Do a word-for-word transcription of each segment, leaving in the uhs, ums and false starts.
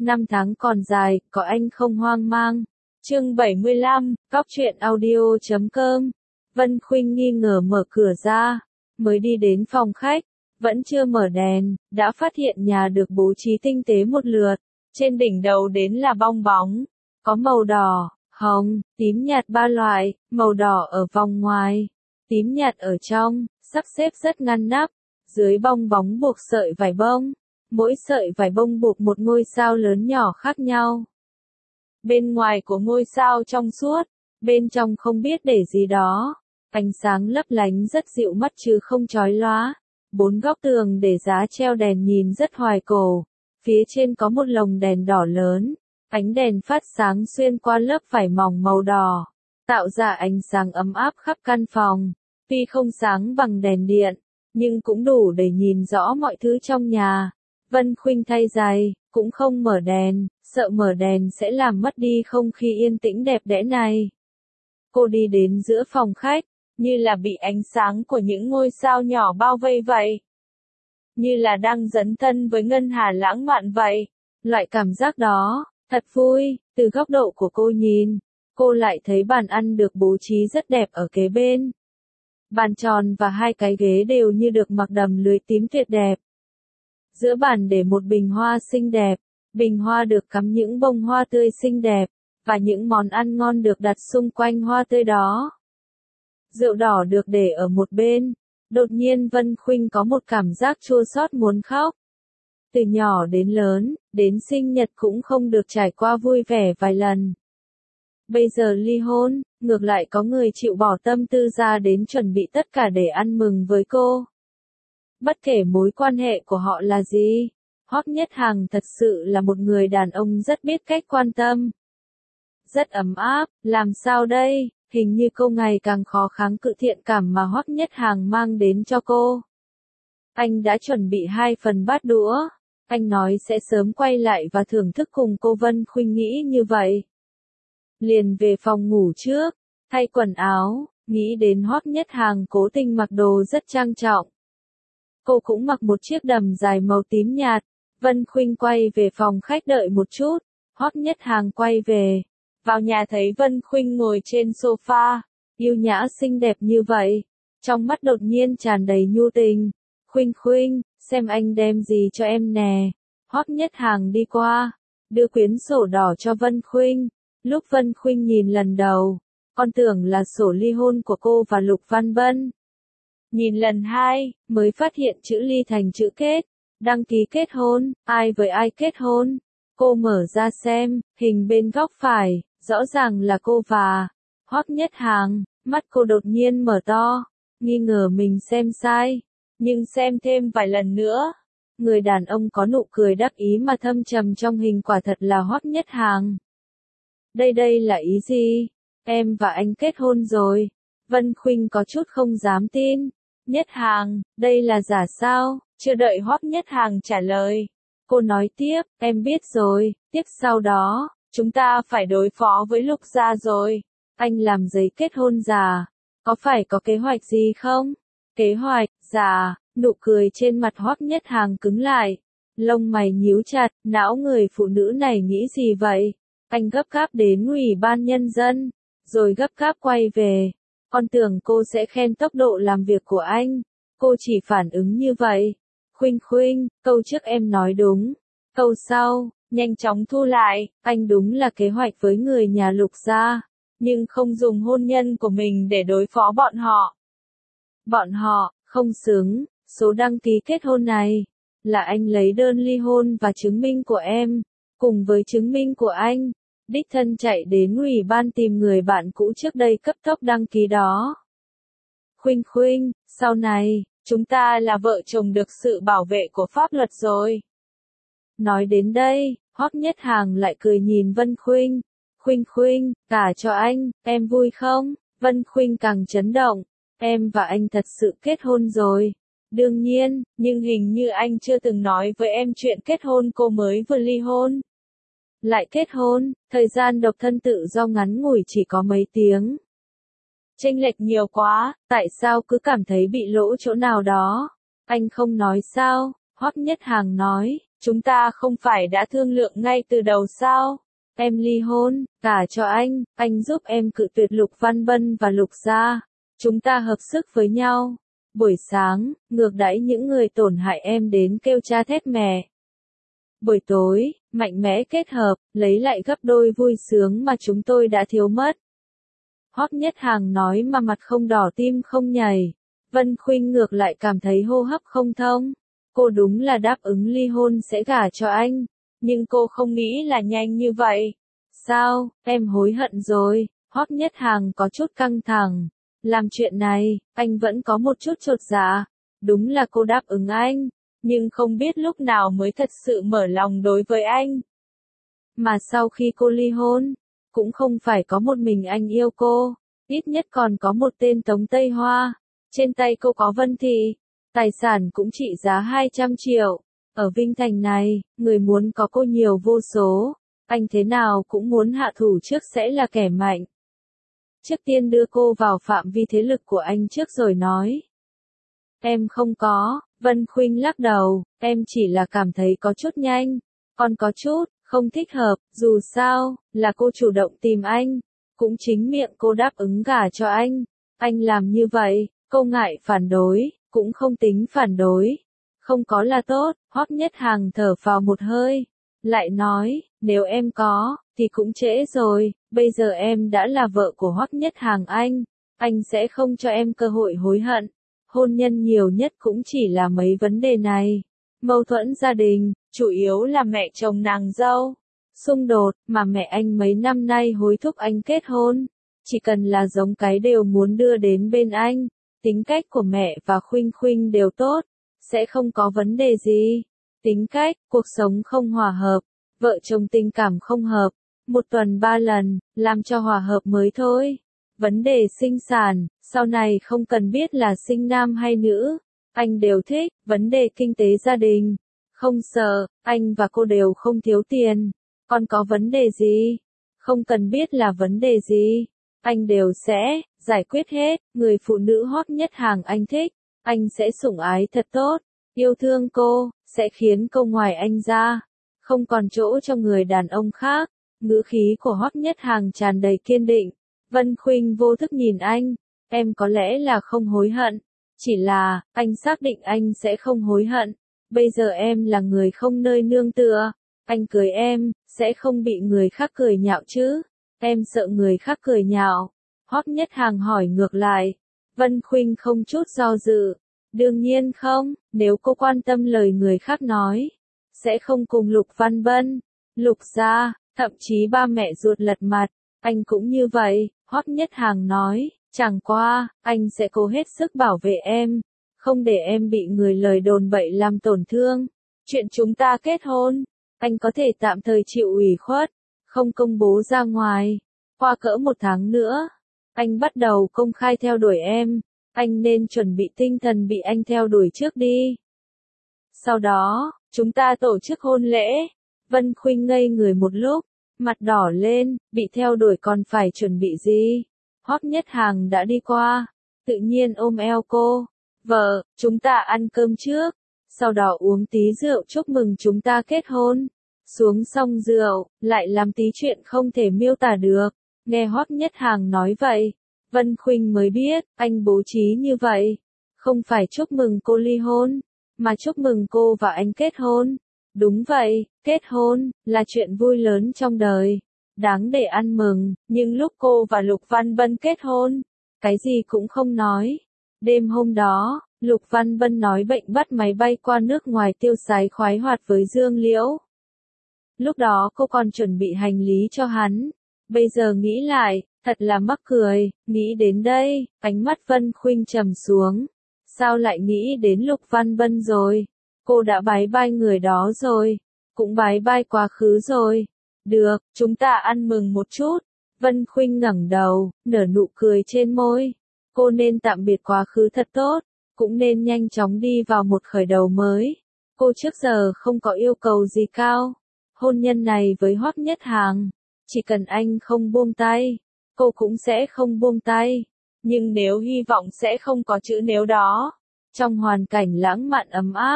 Năm tháng còn dài, có anh không hoang mang. Chương bảy mươi lăm, Cóc truyện audio chấm com. Vân Khuynh nghi ngờ mở cửa ra, mới đi đến phòng khách, vẫn chưa mở đèn, đã phát hiện nhà được bố trí tinh tế một lượt. Trên đỉnh đầu đến là bong bóng, có màu đỏ, hồng, tím nhạt ba loại, màu đỏ ở vòng ngoài, tím nhạt ở trong, sắp xếp rất ngăn nắp. Dưới bong bóng buộc sợi vải bông, mỗi sợi vải bông buộc một ngôi sao lớn nhỏ khác nhau. Bên ngoài của ngôi sao trong suốt, bên trong không biết để gì đó, ánh sáng lấp lánh rất dịu mắt chứ không chói lóa. Bốn góc tường để giá treo đèn nhìn rất hoài cổ, phía trên có một lồng đèn đỏ lớn, ánh đèn phát sáng xuyên qua lớp vải mỏng màu đỏ, tạo ra ánh sáng ấm áp khắp căn phòng. Tuy không sáng bằng đèn điện, nhưng cũng đủ để nhìn rõ mọi thứ trong nhà. Vân Khuynh thay giày, cũng không mở đèn, sợ mở đèn sẽ làm mất đi không khí yên tĩnh đẹp đẽ này. Cô đi đến giữa phòng khách, như là bị ánh sáng của những ngôi sao nhỏ bao vây vậy. Như là đang dấn thân với ngân hà lãng mạn vậy. Loại cảm giác đó, thật vui. Từ góc độ của cô nhìn, cô lại thấy bàn ăn được bố trí rất đẹp ở kế bên. Bàn tròn và hai cái ghế đều như được mặc đầm lưới tím tuyệt đẹp. Giữa bàn để một bình hoa xinh đẹp, bình hoa được cắm những bông hoa tươi xinh đẹp, và những món ăn ngon được đặt xung quanh hoa tươi đó. Rượu đỏ được để ở một bên. Đột nhiên Vân Khuynh có một cảm giác chua xót muốn khóc. Từ nhỏ đến lớn, đến sinh nhật cũng không được trải qua vui vẻ vài lần. Bây giờ ly hôn, ngược lại có người chịu bỏ tâm tư ra đến chuẩn bị tất cả để ăn mừng với cô. Bất kể mối quan hệ của họ là gì, Hoắc Nhất Hằng thật sự là một người đàn ông rất biết cách quan tâm. Rất ấm áp, làm sao đây, hình như cô ngày càng khó kháng cự thiện cảm mà Hoắc Nhất Hằng mang đến cho cô. Anh đã chuẩn bị hai phần bát đũa, anh nói sẽ sớm quay lại và thưởng thức cùng cô. Vân Khuynh nghĩ như vậy. Liền về phòng ngủ trước, thay quần áo, nghĩ đến Hoắc Nhất Hằng cố tình mặc đồ rất trang trọng. Cô cũng mặc một chiếc đầm dài màu tím nhạt. Vân Khuynh quay về phòng khách đợi một chút, Hoắc Nhất Hằng quay về. Vào nhà thấy Vân Khuynh ngồi trên sofa, yêu nhã xinh đẹp như vậy, trong mắt đột nhiên tràn đầy nhu tình. Khuynh Khuynh, xem anh đem gì cho em nè. Hoắc Nhất Hằng đi qua, đưa quyển sổ đỏ cho Vân Khuynh. Lúc Vân Khuynh nhìn lần đầu, con tưởng là sổ ly hôn của cô và Lục Văn Bân. Nhìn lần hai, mới phát hiện chữ ly thành chữ kết, đăng ký kết hôn, ai với ai kết hôn. Cô mở ra xem, hình bên góc phải, rõ ràng là cô và Hoắc Nhất Hằng. Mắt cô đột nhiên mở to, nghi ngờ mình xem sai, nhưng xem thêm vài lần nữa. Người đàn ông có nụ cười đắc ý mà thâm trầm trong hình quả thật là Hoắc Nhất Hằng. Đây đây là ý gì? Em và anh kết hôn rồi. Vân Khuynh có chút không dám tin. Nhất Hằng, đây là giả sao? Chưa đợi Hoắc Nhất Hằng trả lời, cô nói tiếp, em biết rồi, tiếp sau đó, chúng ta phải đối phó với Lục gia rồi. Anh làm giấy kết hôn giả, có phải có kế hoạch gì không? Kế hoạch, giả, nụ cười trên mặt Hoắc Nhất Hằng cứng lại, lông mày nhíu chặt, não người phụ nữ này nghĩ gì vậy? Anh gấp gáp đến Ủy ban Nhân dân, rồi gấp gáp quay về. Con tưởng cô sẽ khen tốc độ làm việc của anh, cô chỉ phản ứng như vậy. Khuynh Khuynh, câu trước em nói đúng, câu sau, nhanh chóng thu lại, anh đúng là kế hoạch với người nhà Lục gia, nhưng không dùng hôn nhân của mình để đối phó bọn họ. Bọn họ, không xứng, số đăng ký kết hôn này, là anh lấy đơn ly hôn và chứng minh của em, cùng với chứng minh của anh, đích thân chạy đến ủy ban tìm người bạn cũ trước đây cấp tốc đăng ký đó. Khuynh Khuynh, sau này, chúng ta là vợ chồng được sự bảo vệ của pháp luật rồi. Nói đến đây, Hoắc Nhất Hằng lại cười nhìn Vân Khuynh. Khuynh Khuynh, cả cho anh, em vui không? Vân Khuynh càng chấn động. Em và anh thật sự kết hôn rồi. Đương nhiên, nhưng hình như anh chưa từng nói với em chuyện kết hôn. Cô mới vừa ly hôn, lại kết hôn, thời gian độc thân tự do ngắn ngủi chỉ có mấy tiếng. Chênh lệch nhiều quá, tại sao cứ cảm thấy bị lỗ chỗ nào đó? Anh không nói sao? Hoắc Nhất Hằng nói, Chúng ta không phải đã thương lượng ngay từ đầu sao? Em ly hôn, gả cho anh, anh giúp em cự tuyệt Lục Văn Bân và Lục gia. Chúng ta hợp sức với nhau. Buổi sáng, ngược đãi những người tổn hại em đến kêu cha thét mẹ. Buổi tối, mạnh mẽ kết hợp, lấy lại gấp đôi vui sướng mà chúng tôi đã thiếu mất. Hoắc Nhất Hàng nói mà mặt không đỏ tim không nhảy. Vân Khuynh ngược lại cảm thấy hô hấp không thông. Cô đúng là đáp ứng ly hôn sẽ gả cho anh. Nhưng cô không nghĩ là nhanh như vậy. Sao, em hối hận rồi, Hoắc Nhất Hàng có chút căng thẳng. Làm chuyện này, anh vẫn có một chút chột dạ. Đúng là cô đáp ứng anh, nhưng không biết lúc nào mới thật sự mở lòng đối với anh. Mà sau khi cô ly hôn, cũng không phải có một mình anh yêu cô, ít nhất còn có một tên Tống Tây Hoa. Trên tay cô có Vân Thị, tài sản cũng trị giá hai trăm triệu. Ở Vinh Thành này, người muốn có cô nhiều vô số, anh thế nào cũng muốn hạ thủ trước sẽ là kẻ mạnh. Trước tiên đưa cô vào phạm vi thế lực của anh trước rồi nói. Em không có, Vân Khuynh lắc đầu, em chỉ là cảm thấy có chút nhanh, còn có chút, không thích hợp, dù sao, là cô chủ động tìm anh, cũng chính miệng cô đáp ứng gả cho anh. Anh làm như vậy, cô ngại phản đối, cũng không tính phản đối. Không có là tốt, Hoắc Nhất Hàng thở phào một hơi. Lại nói, nếu em có, thì cũng trễ rồi, bây giờ em đã là vợ của Hoắc Nhất Hàng anh, anh sẽ không cho em cơ hội hối hận. Hôn nhân nhiều nhất cũng chỉ là mấy vấn đề này. Mâu thuẫn gia đình, chủ yếu là mẹ chồng nàng dâu. Xung đột, mà mẹ anh mấy năm nay hối thúc anh kết hôn. Chỉ cần là giống cái đều muốn đưa đến bên anh. Tính cách của mẹ và Khuynh Khuynh đều tốt, sẽ không có vấn đề gì. Tính cách, cuộc sống không hòa hợp, vợ chồng tình cảm không hợp, một tuần ba lần, làm cho hòa hợp mới thôi. Vấn đề sinh sản, sau này không cần biết là sinh nam hay nữ, anh đều thích. Vấn đề kinh tế gia đình, không sợ, anh và cô đều không thiếu tiền. Còn có vấn đề gì? Không cần biết là vấn đề gì, anh đều sẽ giải quyết hết. Người phụ nữ Hoắc Nhất Hàng anh thích, anh sẽ sủng ái thật tốt, yêu thương cô, sẽ khiến cô ngoài anh ra, không còn chỗ cho người đàn ông khác. Ngữ khí của Hoắc Nhất Hàng tràn đầy kiên định. Vân Khuynh vô thức nhìn anh, em có lẽ là không hối hận, chỉ là, anh xác định anh sẽ không hối hận. Bây giờ em là người không nơi nương tựa, anh cưới em, sẽ không bị người khác cười nhạo chứ? Em sợ người khác cười nhạo. Hoắc Nhất Hàng hỏi ngược lại. Vân Khuynh không chút do dự. Đương nhiên không, nếu cô quan tâm lời người khác nói, sẽ không cùng Lục Văn Bân, Lục gia, thậm chí ba mẹ ruột lật mặt. Anh cũng như vậy, Hoắc Nhất Hàng nói, chẳng qua, anh sẽ cố hết sức bảo vệ em, không để em bị người lời đồn bậy làm tổn thương. Chuyện chúng ta kết hôn, anh có thể tạm thời chịu ủy khuất, không công bố ra ngoài. Qua cỡ một tháng nữa, anh bắt đầu công khai theo đuổi em, anh nên chuẩn bị tinh thần bị anh theo đuổi trước đi. Sau đó, chúng ta tổ chức hôn lễ. Vân Khuynh ngây người một lúc, mặt đỏ lên, bị theo đuổi còn phải chuẩn bị gì? Hoắc Nhất Hàng đã đi qua, tự nhiên ôm eo cô. Vợ, chúng ta ăn cơm trước, sau đó uống tí rượu chúc mừng chúng ta kết hôn. Xuống xong rượu, lại làm tí chuyện không thể miêu tả được. Nghe Hoắc Nhất Hàng nói vậy, Vân Khuynh mới biết, anh bố trí như vậy, không phải chúc mừng cô ly hôn, mà chúc mừng cô và anh kết hôn. Đúng vậy, kết hôn, là chuyện vui lớn trong đời, đáng để ăn mừng, nhưng lúc cô và Lục Văn Bân kết hôn, cái gì cũng không nói. Đêm hôm đó, Lục Văn Bân nói bệnh bắt máy bay qua nước ngoài tiêu sái khoái hoạt với Dương Liễu. Lúc đó cô còn chuẩn bị hành lý cho hắn. Bây giờ nghĩ lại, thật là mắc cười, nghĩ đến đây, ánh mắt Vân Khuynh trầm xuống. Sao lại nghĩ đến Lục Văn Bân rồi? Cô đã bái bai người đó rồi, cũng bái bai quá khứ rồi. Được, chúng ta ăn mừng một chút. Vân Khuynh ngẩng đầu, nở nụ cười trên môi. Cô nên tạm biệt quá khứ thật tốt, cũng nên nhanh chóng đi vào một khởi đầu mới. Cô trước giờ không có yêu cầu gì cao. Hôn nhân này với Hoắc Nhất Hàng, chỉ cần anh không buông tay, cô cũng sẽ không buông tay. Nhưng nếu hy vọng sẽ không có chữ nếu đó. Trong hoàn cảnh lãng mạn ấm áp,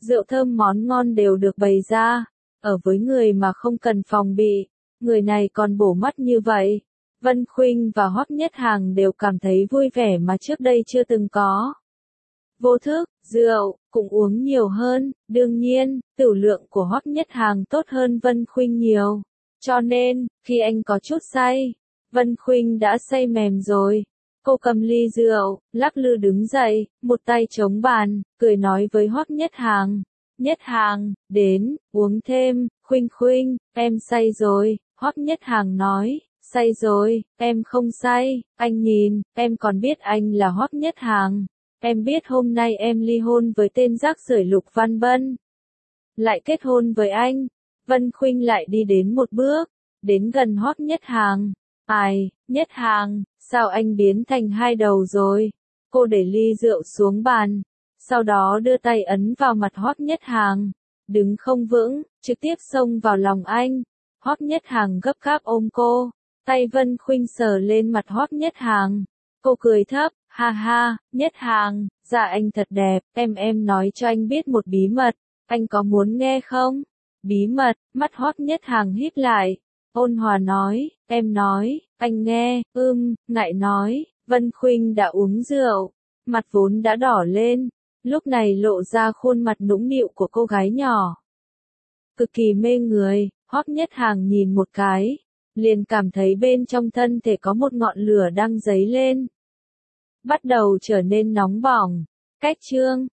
rượu thơm món ngon đều được bày ra, ở với người mà không cần phòng bị, người này còn bổ mắt như vậy. Vân Khuynh và Hoắc Nhất Hàng đều cảm thấy vui vẻ mà trước đây chưa từng có. Vô thức, rượu, cũng uống nhiều hơn, đương nhiên, tửu lượng của Hoắc Nhất Hàng tốt hơn Vân Khuynh nhiều. Cho nên, khi anh có chút say, Vân Khuynh đã say mềm rồi. Cô cầm ly rượu, lắc lư đứng dậy, một tay chống bàn, cười nói với Hoắc Nhất Hàng. Nhất Hàng, đến, uống thêm, Khuynh Khuynh, em say rồi, Hoắc Nhất Hàng nói, say rồi, em không say, anh nhìn, em còn biết anh là Hoắc Nhất Hàng. Em biết hôm nay em ly hôn với tên rác rưởi Lục Văn Bân. Lại kết hôn với anh. Vân Khuynh lại đi đến một bước, đến gần Hoắc Nhất Hàng. Ai, Nhất Hàng, sao anh biến thành hai đầu rồi? Cô để ly rượu xuống bàn, sau đó đưa tay ấn vào mặt Hoắc Nhất Hàng. Đứng không vững, trực tiếp xông vào lòng anh. Hoắc Nhất Hàng gấp gáp ôm cô, tay Vân Khuynh sờ lên mặt Hoắc Nhất Hàng. Cô cười thấp, ha ha, Nhất Hàng, dạ anh thật đẹp, em em nói cho anh biết một bí mật, anh có muốn nghe không? Bí mật, mắt Hoắc Nhất Hàng híp lại, ôn hòa nói, em nói, anh nghe, ưm, ngại nói, Vân Khuynh đã uống rượu, mặt vốn đã đỏ lên, lúc này lộ ra khuôn mặt nũng nịu của cô gái nhỏ. Cực kỳ mê người, Hoắc Nhất Hàng nhìn một cái, liền cảm thấy bên trong thân thể có một ngọn lửa đang dấy lên. Bắt đầu trở nên nóng bỏng. Cách chương